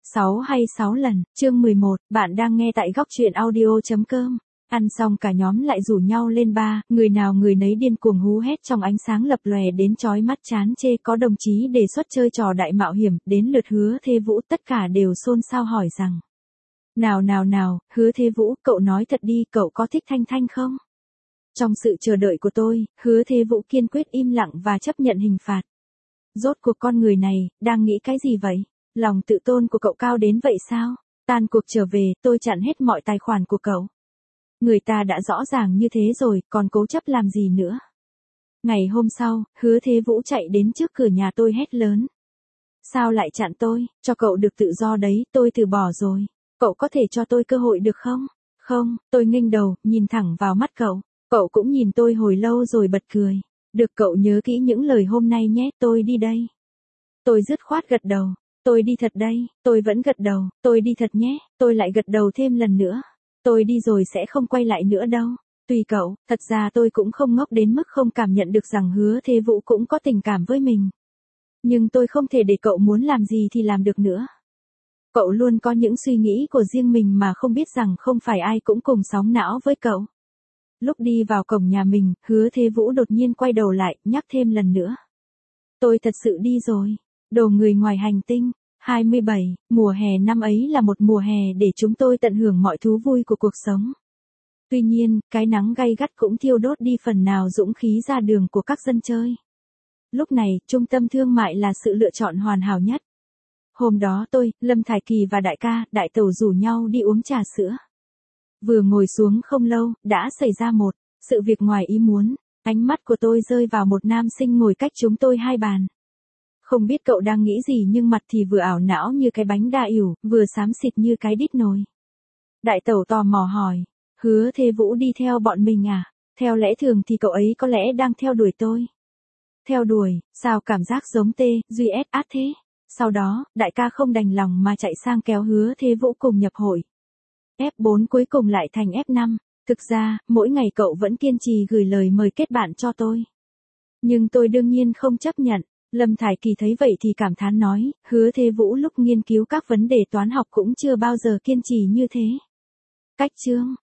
6 hay 6 lần, chương 11, bạn đang nghe tại góc truyện audio.com. Ăn xong cả nhóm lại rủ nhau lên bar, người nào người nấy điên cuồng hú hét trong ánh sáng lập lòe đến chói mắt chán chê. Có đồng chí đề xuất chơi trò đại mạo hiểm, đến lượt Hứa Thế Vũ tất cả đều xôn xao hỏi rằng. Nào, Hứa Thế Vũ, cậu nói thật đi, cậu có thích Thanh Thanh không? Trong sự chờ đợi của tôi, Hứa Thế Vũ kiên quyết im lặng và chấp nhận hình phạt. Rốt cuộc con người này, đang nghĩ cái gì vậy? Lòng tự tôn của cậu cao đến vậy sao? Tan cuộc trở về, tôi chặn hết mọi tài khoản của cậu. Người ta đã rõ ràng như thế rồi, còn cố chấp làm gì nữa? Ngày hôm sau, Hứa Thế Vũ chạy đến trước cửa nhà tôi hét lớn. Sao lại chặn tôi? Cho cậu được tự do đấy, tôi từ bỏ rồi. Cậu có thể cho tôi cơ hội được không? Không, tôi nghênh đầu, nhìn thẳng vào mắt cậu. Cậu cũng nhìn tôi hồi lâu rồi bật cười. Được, cậu nhớ kỹ những lời hôm nay nhé, tôi đi đây. Tôi dứt khoát gật đầu. Tôi đi thật đây, tôi vẫn gật đầu, tôi đi thật nhé, tôi lại gật đầu thêm lần nữa. Tôi đi rồi sẽ không quay lại nữa đâu. Tùy cậu, thật ra tôi cũng không ngốc đến mức không cảm nhận được rằng Hứa Thế Vũ cũng có tình cảm với mình. Nhưng tôi không thể để cậu muốn làm gì thì làm được nữa. Cậu luôn có những suy nghĩ của riêng mình mà không biết rằng không phải ai cũng cùng sóng não với cậu. Lúc đi vào cổng nhà mình, Hứa Thế Vũ đột nhiên quay đầu lại, nhắc thêm lần nữa. Tôi thật sự đi rồi. Đồ người ngoài hành tinh. 27, mùa hè năm ấy là một mùa hè để chúng tôi tận hưởng mọi thú vui của cuộc sống. Tuy nhiên, cái nắng gay gắt cũng thiêu đốt đi phần nào dũng khí ra đường của các dân chơi. Lúc này, trung tâm thương mại là sự lựa chọn hoàn hảo nhất. Hôm đó tôi, Lâm Thải Kỳ và đại ca, Đại Tẩu rủ nhau đi uống trà sữa. Vừa ngồi xuống không lâu, đã xảy ra một sự việc ngoài ý muốn. Ánh mắt của tôi rơi vào một nam sinh ngồi cách chúng tôi 2 bàn. Không biết cậu đang nghĩ gì nhưng mặt thì vừa ảo não như cái bánh đa ỉu, vừa xám xịt như cái đít nồi. Đại Tẩu tò mò hỏi, Hứa Thế Vũ đi theo bọn mình à? Theo lẽ thường thì cậu ấy có lẽ đang theo đuổi tôi. Theo đuổi, sao cảm giác giống T.J.S.A thế? Sau đó, đại ca không đành lòng mà chạy sang kéo Hứa Thế Vũ cùng nhập hội. F4 cuối cùng lại thành F5. Thực ra, mỗi ngày cậu vẫn kiên trì gửi lời mời kết bạn cho tôi. Nhưng tôi đương nhiên không chấp nhận. Lâm Thải Kỳ thấy vậy thì cảm thán nói, Hứa Thế Vũ lúc nghiên cứu các vấn đề toán học cũng chưa bao giờ kiên trì như thế. Cách chương,